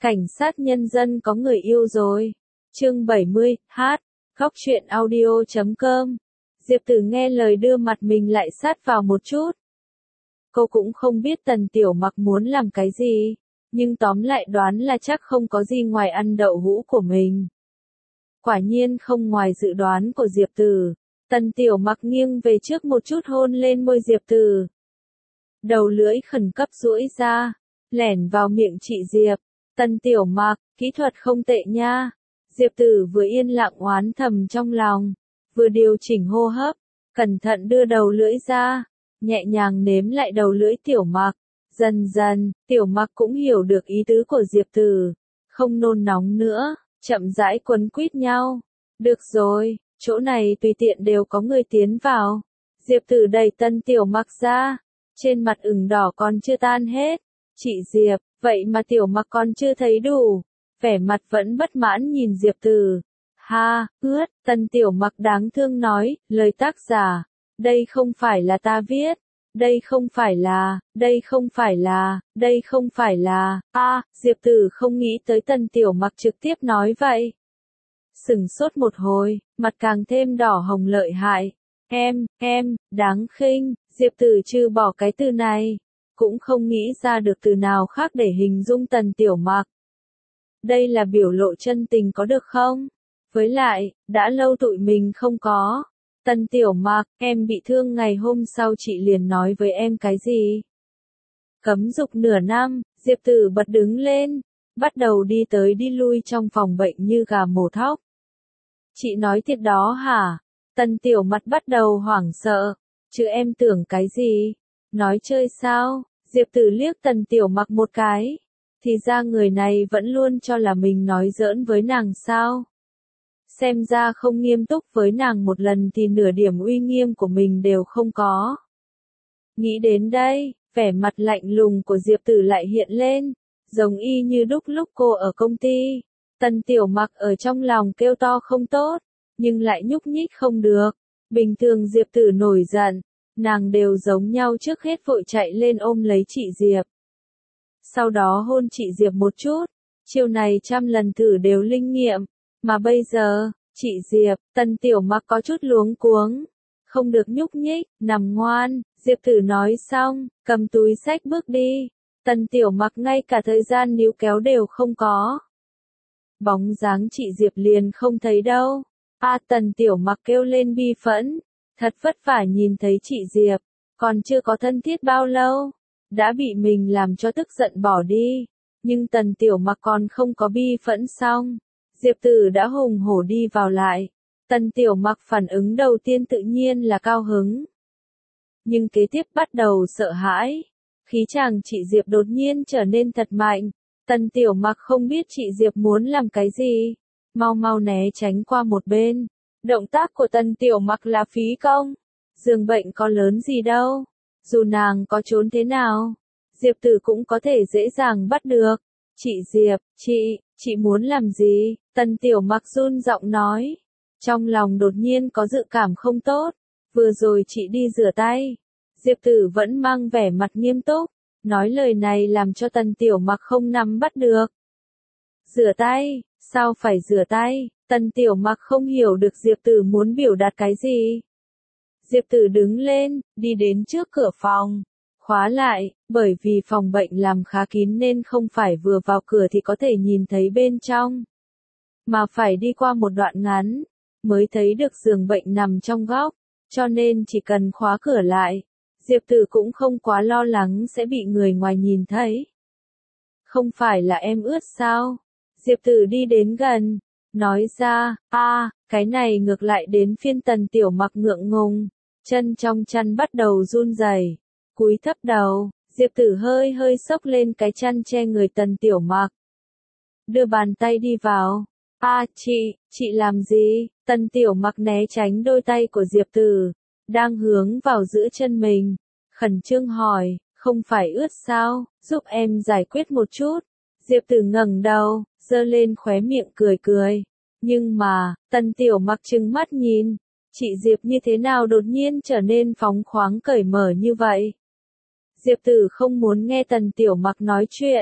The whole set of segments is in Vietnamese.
Cảnh sát nhân dân có người yêu rồi. Chương 70, hát. Góc truyện audio.com. Diệp Tử nghe lời đưa mặt mình lại sát vào một chút. Cô cũng không biết Tần Tiểu Mặc muốn làm cái gì, nhưng tóm lại đoán là chắc không có gì ngoài ăn đậu hũ của mình. Quả nhiên không ngoài dự đoán của Diệp Tử. Tần Tiểu Mặc nghiêng về trước một chút hôn lên môi Diệp Tử. Đầu lưỡi khẩn cấp duỗi ra, lẻn vào miệng chị Diệp. Tần Tiểu Mặc, kỹ thuật không tệ nha. Diệp Tử vừa yên lặng oán thầm trong lòng, vừa điều chỉnh hô hấp, cẩn thận đưa đầu lưỡi ra, nhẹ nhàng nếm lại đầu lưỡi Tiểu Mặc. Dần dần, Tiểu Mặc cũng hiểu được ý tứ của Diệp Tử, không nôn nóng nữa, chậm rãi quấn quýt nhau. Được rồi, chỗ này tùy tiện đều có người tiến vào. Diệp Tử đẩy Tần Tiểu Mặc ra, trên mặt ửng đỏ còn chưa tan hết. Chị Diệp, vậy mà Tiểu Mặc còn chưa thấy đủ. Vẻ mặt vẫn bất mãn nhìn Diệp Tử. Ha, ướt, Tần Tiểu Mặc đáng thương nói, lời tác giả. Đây không phải là ta viết. Đây không phải là. Diệp Tử không nghĩ tới Tần Tiểu Mặc trực tiếp nói vậy. Sửng sốt một hồi, mặt càng thêm đỏ hồng lợi hại. Em, đáng khinh, Diệp Tử trừ bỏ cái từ này, cũng không nghĩ ra được từ nào khác để hình dung Tần Tiểu Mặc. Đây là biểu lộ chân tình có được không? Với lại, đã lâu tụi mình không có. Tần Tiểu Mặc, em bị thương ngày hôm sau chị liền nói với em cái gì? Cấm dục nửa năm, Diệp Tử bật đứng lên, bắt đầu đi tới đi lui trong phòng bệnh như gà mổ thóc. Chị nói thiệt đó hả? Tần Tiểu Mặc bắt đầu hoảng sợ. Chứ em tưởng cái gì? Nói chơi sao? Diệp Tử liếc Tần Tiểu Mặc một cái. Thì ra người này vẫn luôn cho là mình nói giỡn với nàng sao? Xem ra không nghiêm túc với nàng một lần thì nửa điểm uy nghiêm của mình đều không có. Nghĩ đến đây, vẻ mặt lạnh lùng của Diệp Tử lại hiện lên, giống y như đúc lúc cô ở công ty. Tần Tiểu Mặc ở trong lòng kêu to không tốt, nhưng lại nhúc nhích không được. Bình thường Diệp Tử nổi giận, nàng đều giống nhau, trước hết vội chạy lên ôm lấy chị Diệp. Sau đó hôn chị Diệp một chút, chiêu này trăm lần thử đều linh nghiệm, mà bây giờ, chị Diệp, Tần Tiểu Mặc có chút luống cuống, không được nhúc nhích, nằm ngoan. Diệp Tử nói xong, cầm túi xách bước đi. Tần Tiểu Mặc ngay cả thời gian níu kéo đều không có. Bóng dáng chị Diệp liền không thấy đâu. Tần Tiểu Mặc kêu lên bi phẫn, thật vất vả nhìn thấy chị Diệp, còn chưa có thân thiết bao lâu, đã bị mình làm cho tức giận bỏ đi. Nhưng Tần Tiểu Mặc còn không có bi phẫn xong, Diệp Tử đã hùng hổ đi vào lại. Tần Tiểu Mặc phản ứng đầu tiên tự nhiên là cao hứng, nhưng kế tiếp bắt đầu sợ hãi. Khí chàng chị Diệp đột nhiên trở nên thật mạnh. Tần Tiểu Mặc không biết chị Diệp muốn làm cái gì, mau né tránh qua một bên. Động tác của Tần Tiểu Mặc là phí công. Giường bệnh có lớn gì đâu, dù nàng có trốn thế nào, Diệp Tử cũng có thể dễ dàng bắt được. Chị Diệp, chị muốn làm gì? Tần Tiểu Mặc run giọng nói. Trong lòng đột nhiên có dự cảm không tốt. Vừa rồi chị đi rửa tay. Diệp Tử vẫn mang vẻ mặt nghiêm túc, nói lời này làm cho Tần Tiểu Mặc không nắm bắt được. Rửa tay? Sao phải rửa tay? Tần Tiểu Mặc không hiểu được Diệp Tử muốn biểu đạt cái gì. Diệp Tử đứng lên, đi đến trước cửa phòng, khóa lại, bởi vì phòng bệnh làm khá kín nên không phải vừa vào cửa thì có thể nhìn thấy bên trong, mà phải đi qua một đoạn ngắn, mới thấy được giường bệnh nằm trong góc, cho nên chỉ cần khóa cửa lại, Diệp Tử cũng không quá lo lắng sẽ bị người ngoài nhìn thấy. Không phải là em ướt sao? Diệp Tử đi đến gần, nói ra. Cái này ngược lại đến phiên Tần Tiểu Mặc ngượng ngùng, chân trong chăn bắt đầu run rẩy, cúi thấp đầu. Diệp Tử hơi xốc lên cái chăn che người Tần Tiểu Mặc, đưa bàn tay đi vào. Chị làm gì? Tần Tiểu Mặc né tránh đôi tay của Diệp Tử, đang hướng vào giữa chân mình, khẩn trương hỏi, không phải ướt sao, giúp em giải quyết một chút. Diệp Tử ngẩng đầu, giơ lên khóe miệng cười. Nhưng mà, Tần Tiểu Mặc trừng mắt nhìn, chị Diệp như thế nào đột nhiên trở nên phóng khoáng cởi mở như vậy? Diệp Tử không muốn nghe Tần Tiểu Mặc nói chuyện,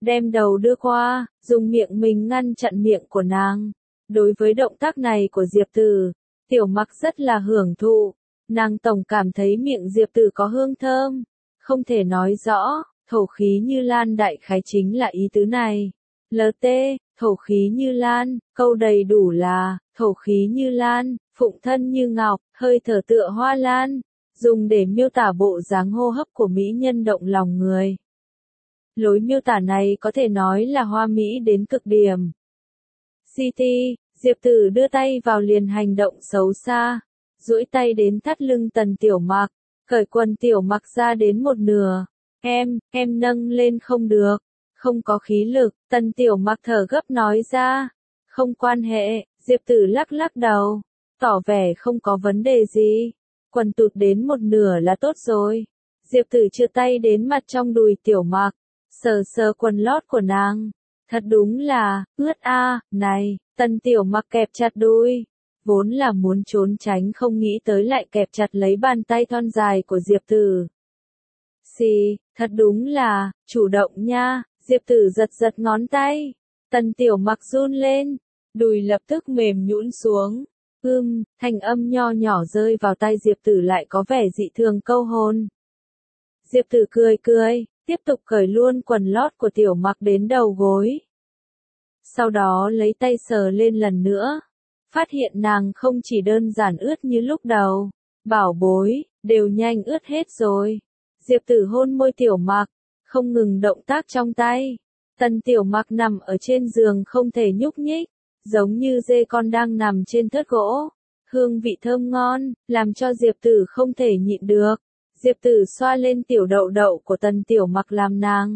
đem đầu đưa qua, dùng miệng mình ngăn chặn miệng của nàng. Đối với động tác này của Diệp Tử, Tiểu Mặc rất là hưởng thụ, nàng tổng cảm thấy miệng Diệp Tử có hương thơm, không thể nói rõ, thổ khí như lan đại khái chính là ý tứ này. LT, thổ khí như lan, câu đầy đủ là, thổ khí như lan, phụng thân như ngọc, hơi thở tựa hoa lan, dùng để miêu tả bộ dáng hô hấp của mỹ nhân động lòng người. Lối miêu tả này có thể nói là hoa mỹ đến cực điểm. CT, Diệp Tử đưa tay vào liền hành động xấu xa, duỗi tay đến thắt lưng Tần Tiểu Mặc, cởi quần Tiểu Mặc ra đến một nửa. Em nâng lên không được, không có khí lực, Tần Tiểu Mặc thở gấp nói ra. Không quan hệ, Diệp Tử lắc lắc đầu, tỏ vẻ không có vấn đề gì. Quần tụt đến một nửa là tốt rồi. Diệp Tử chừa tay đến mặt trong đùi Tiểu Mặc, sờ sờ quần lót của nàng. Thật đúng là, ướt a, này, Tần Tiểu Mặc kẹp chặt đùi. Vốn là muốn trốn tránh không nghĩ tới lại kẹp chặt lấy bàn tay thon dài của Diệp Tử. Xì, thật đúng là, chủ động nha, Diệp Tử giật giật ngón tay. Tần Tiểu Mặc run lên, đùi lập tức mềm nhũn xuống. Thanh âm nho nhỏ rơi vào tai Diệp Tử lại có vẻ dị thường câu hồn. Diệp Tử cười cười, tiếp tục cởi luôn quần lót của Tiểu Mặc đến đầu gối. Sau đó lấy tay sờ lên lần nữa, phát hiện nàng không chỉ đơn giản ướt như lúc đầu, bảo bối, đều nhanh ướt hết rồi. Diệp Tử hôn môi Tiểu Mặc, không ngừng động tác trong tay. Tần Tiểu Mặc nằm ở trên giường không thể nhúc nhích, giống như dê con đang nằm trên thớt gỗ. Hương vị thơm ngon, làm cho Diệp Tử không thể nhịn được. Diệp Tử xoa lên tiểu đậu đậu của Tần Tiểu Mặc làm nàng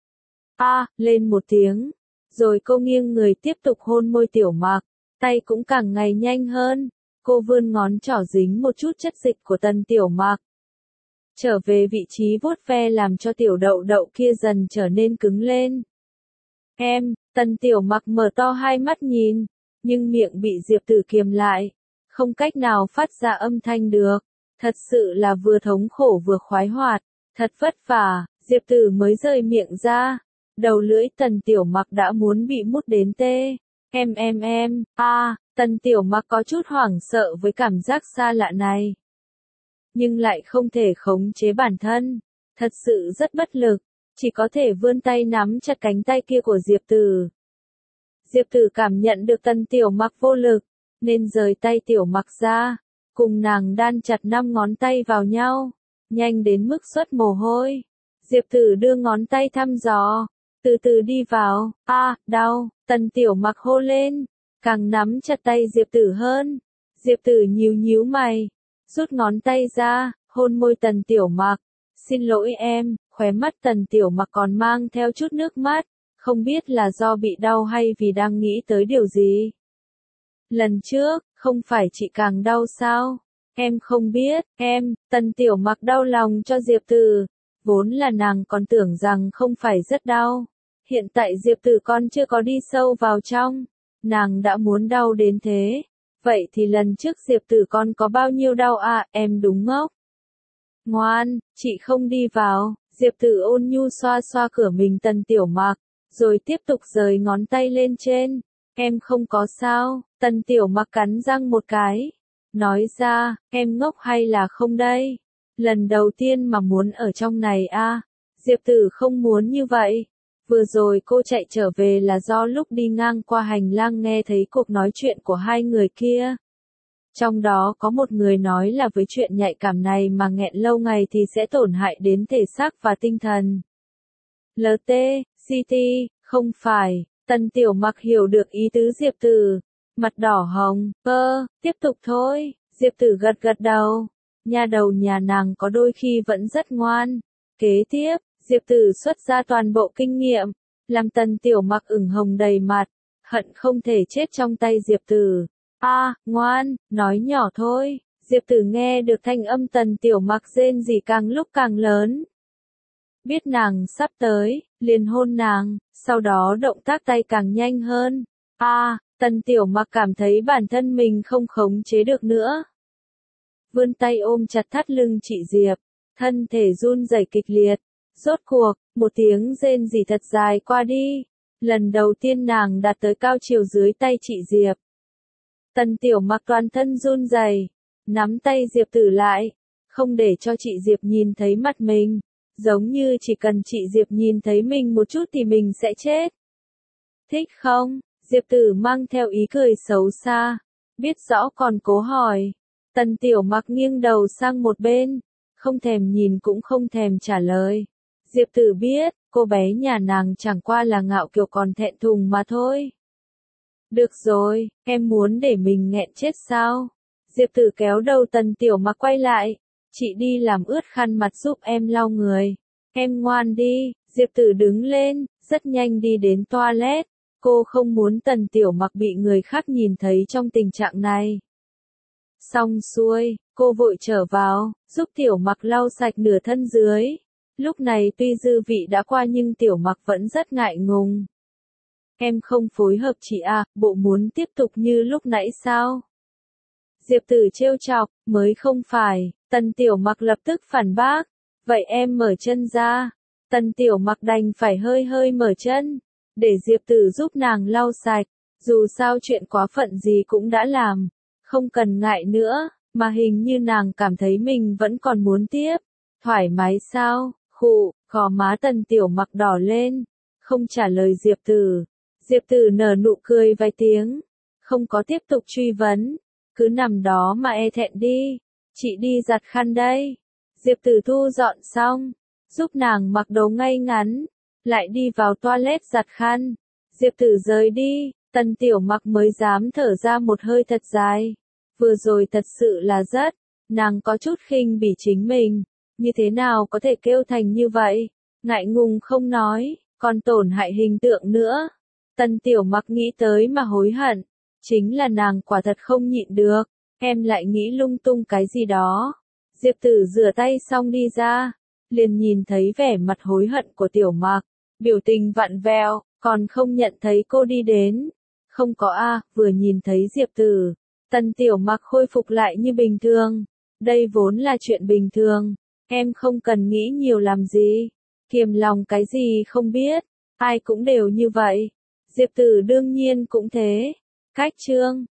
lên một tiếng, rồi cô nghiêng người tiếp tục hôn môi Tiểu Mặc, tay cũng càng ngày nhanh hơn. Cô vươn ngón trỏ dính một chút chất dịch của Tần Tiểu Mặc, trở về vị trí vuốt ve làm cho tiểu đậu đậu kia dần trở nên cứng lên. Tần Tiểu Mặc mở to hai mắt nhìn, nhưng miệng bị Diệp Tử kiềm lại, không cách nào phát ra âm thanh được. Thật sự là vừa thống khổ vừa khoái hoạt, thật vất vả, Diệp Tử mới rời miệng ra. Đầu lưỡi Tần Tiểu Mặc đã muốn bị mút đến tê. Tần Tiểu Mặc có chút hoảng sợ với cảm giác xa lạ này, nhưng lại không thể khống chế bản thân, thật sự rất bất lực, chỉ có thể vươn tay nắm chặt cánh tay kia của Diệp Tử. Diệp Tử cảm nhận được Tần Tiểu Mặc vô lực, nên rời tay Tiểu Mặc ra, cùng nàng đan chặt 5 ngón tay vào nhau, nhanh đến mức xuất mồ hôi. Diệp Tử đưa ngón tay thăm dò, từ từ đi vào. Đau, Tần Tiểu Mặc hô lên, càng nắm chặt tay Diệp Tử hơn. Diệp Tử nhíu nhíu mày, rút ngón tay ra, hôn môi Tần Tiểu Mặc. Xin lỗi em, khóe mắt Tần Tiểu Mặc còn mang theo chút nước mắt, không biết là do bị đau hay vì đang nghĩ tới điều gì. Lần trước, không phải chị càng đau sao? Em không biết, Tần Tiểu Mặc đau lòng cho Diệp Tử, vốn là nàng còn tưởng rằng không phải rất đau. Hiện tại Diệp Tử còn chưa có đi sâu vào trong, nàng đã muốn đau đến thế. Vậy thì lần trước Diệp Tử con có bao nhiêu đau em đúng ngốc. Ngoan, chị không đi vào. Diệp Tử ôn nhu xoa xoa cửa mình Tần Tiểu Mặc, rồi tiếp tục rời ngón tay lên trên. Em không có sao. Tần Tiểu Mặc cắn răng một cái, nói ra, em ngốc hay là không đây? Lần đầu tiên mà muốn ở trong này Diệp Tử không muốn như vậy. Vừa rồi cô chạy trở về là do lúc đi ngang qua hành lang nghe thấy cuộc nói chuyện của hai người kia. Trong đó có một người nói là với chuyện nhạy cảm này mà nghẹn lâu ngày thì sẽ tổn hại đến thể xác và tinh thần. LT, CT, không phải. Tần Tiểu Mặc hiểu được ý tứ Diệp Tử, mặt đỏ hồng. Tiếp tục thôi. Diệp Tử gật gật đầu. Nha đầu nhà nàng có đôi khi vẫn rất ngoan. Kế tiếp, Diệp Tử xuất ra toàn bộ kinh nghiệm, làm Tần Tiểu Mặc ửng hồng đầy mặt, hận không thể chết trong tay Diệp Tử. Ngoan, nói nhỏ thôi. Diệp Tử nghe được thanh âm Tần Tiểu Mặc rên rỉ càng lúc càng lớn. Biết nàng sắp tới, liền hôn nàng, sau đó động tác tay càng nhanh hơn. Tần Tiểu Mặc cảm thấy bản thân mình không khống chế được nữa. Vươn tay ôm chặt thắt lưng chị Diệp, thân thể run rẩy kịch liệt. Rốt cuộc, một tiếng rên rỉ thật dài qua đi. Lần đầu tiên nàng đạt tới cao chiều dưới tay chị Diệp. Tần Tiểu Mặc toàn thân run rẩy, nắm tay Diệp Tử lại, không để cho chị Diệp nhìn thấy mặt mình, giống như chỉ cần chị Diệp nhìn thấy mình một chút thì mình sẽ chết. Thích không? Diệp Tử mang theo ý cười xấu xa, biết rõ còn cố hỏi. Tần Tiểu Mặc nghiêng đầu sang một bên, không thèm nhìn cũng không thèm trả lời. Diệp Tử biết, cô bé nhà nàng chẳng qua là ngạo kiều còn thẹn thùng mà thôi. Được rồi, em muốn để mình nghẹn chết sao? Diệp Tử kéo đầu Tần Tiểu Mặc quay lại. Chị đi làm ướt khăn mặt giúp em lau người. Em ngoan đi. Diệp Tử đứng lên, rất nhanh đi đến toilet. Cô không muốn Tần Tiểu Mặc bị người khác nhìn thấy trong tình trạng này. Xong xuôi, cô vội trở vào, giúp Tiểu Mặc lau sạch nửa thân dưới. Lúc này tuy dư vị đã qua nhưng Tiểu Mặc vẫn rất ngại ngùng. Em không phối hợp chị à, bộ muốn tiếp tục như lúc nãy sao? Diệp Tử trêu chọc, mới không phải. Tần Tiểu Mặc lập tức phản bác. Vậy em mở chân ra. Tần Tiểu Mặc đành phải hơi hơi mở chân, để Diệp Tử giúp nàng lau sạch. Dù sao chuyện quá phận gì cũng đã làm, không cần ngại nữa, mà hình như nàng cảm thấy mình vẫn còn muốn tiếp. Thoải mái sao? Khụ, gò má Tần Tiểu Mặc đỏ lên, không trả lời Diệp Tử. Diệp Tử nở nụ cười vài tiếng, không có tiếp tục truy vấn, cứ nằm đó mà e thẹn đi, chị đi giặt khăn đây. Diệp Tử thu dọn xong, giúp nàng mặc đồ ngay ngắn, lại đi vào toilet giặt khăn. Diệp Tử rời đi, Tần Tiểu Mặc mới dám thở ra một hơi thật dài. Vừa rồi thật sự là rất, nàng có chút khinh bỉ chính mình, như thế nào có thể kêu thành như vậy, ngại ngùng không nói, còn tổn hại hình tượng nữa. Tần Tiểu Mặc nghĩ tới mà hối hận, chính là nàng quả thật không nhịn được, em lại nghĩ lung tung cái gì đó. Diệp Tử rửa tay xong đi ra, liền nhìn thấy vẻ mặt hối hận của Tiểu Mặc, biểu tình vặn vẹo, còn không nhận thấy cô đi đến. Không có a, vừa nhìn thấy Diệp Tử, Tần Tiểu Mặc khôi phục lại như bình thường. Đây vốn là chuyện bình thường, em không cần nghĩ nhiều làm gì, kiềm lòng cái gì không biết, ai cũng đều như vậy. Diệp Tử đương nhiên cũng thế. Cách chương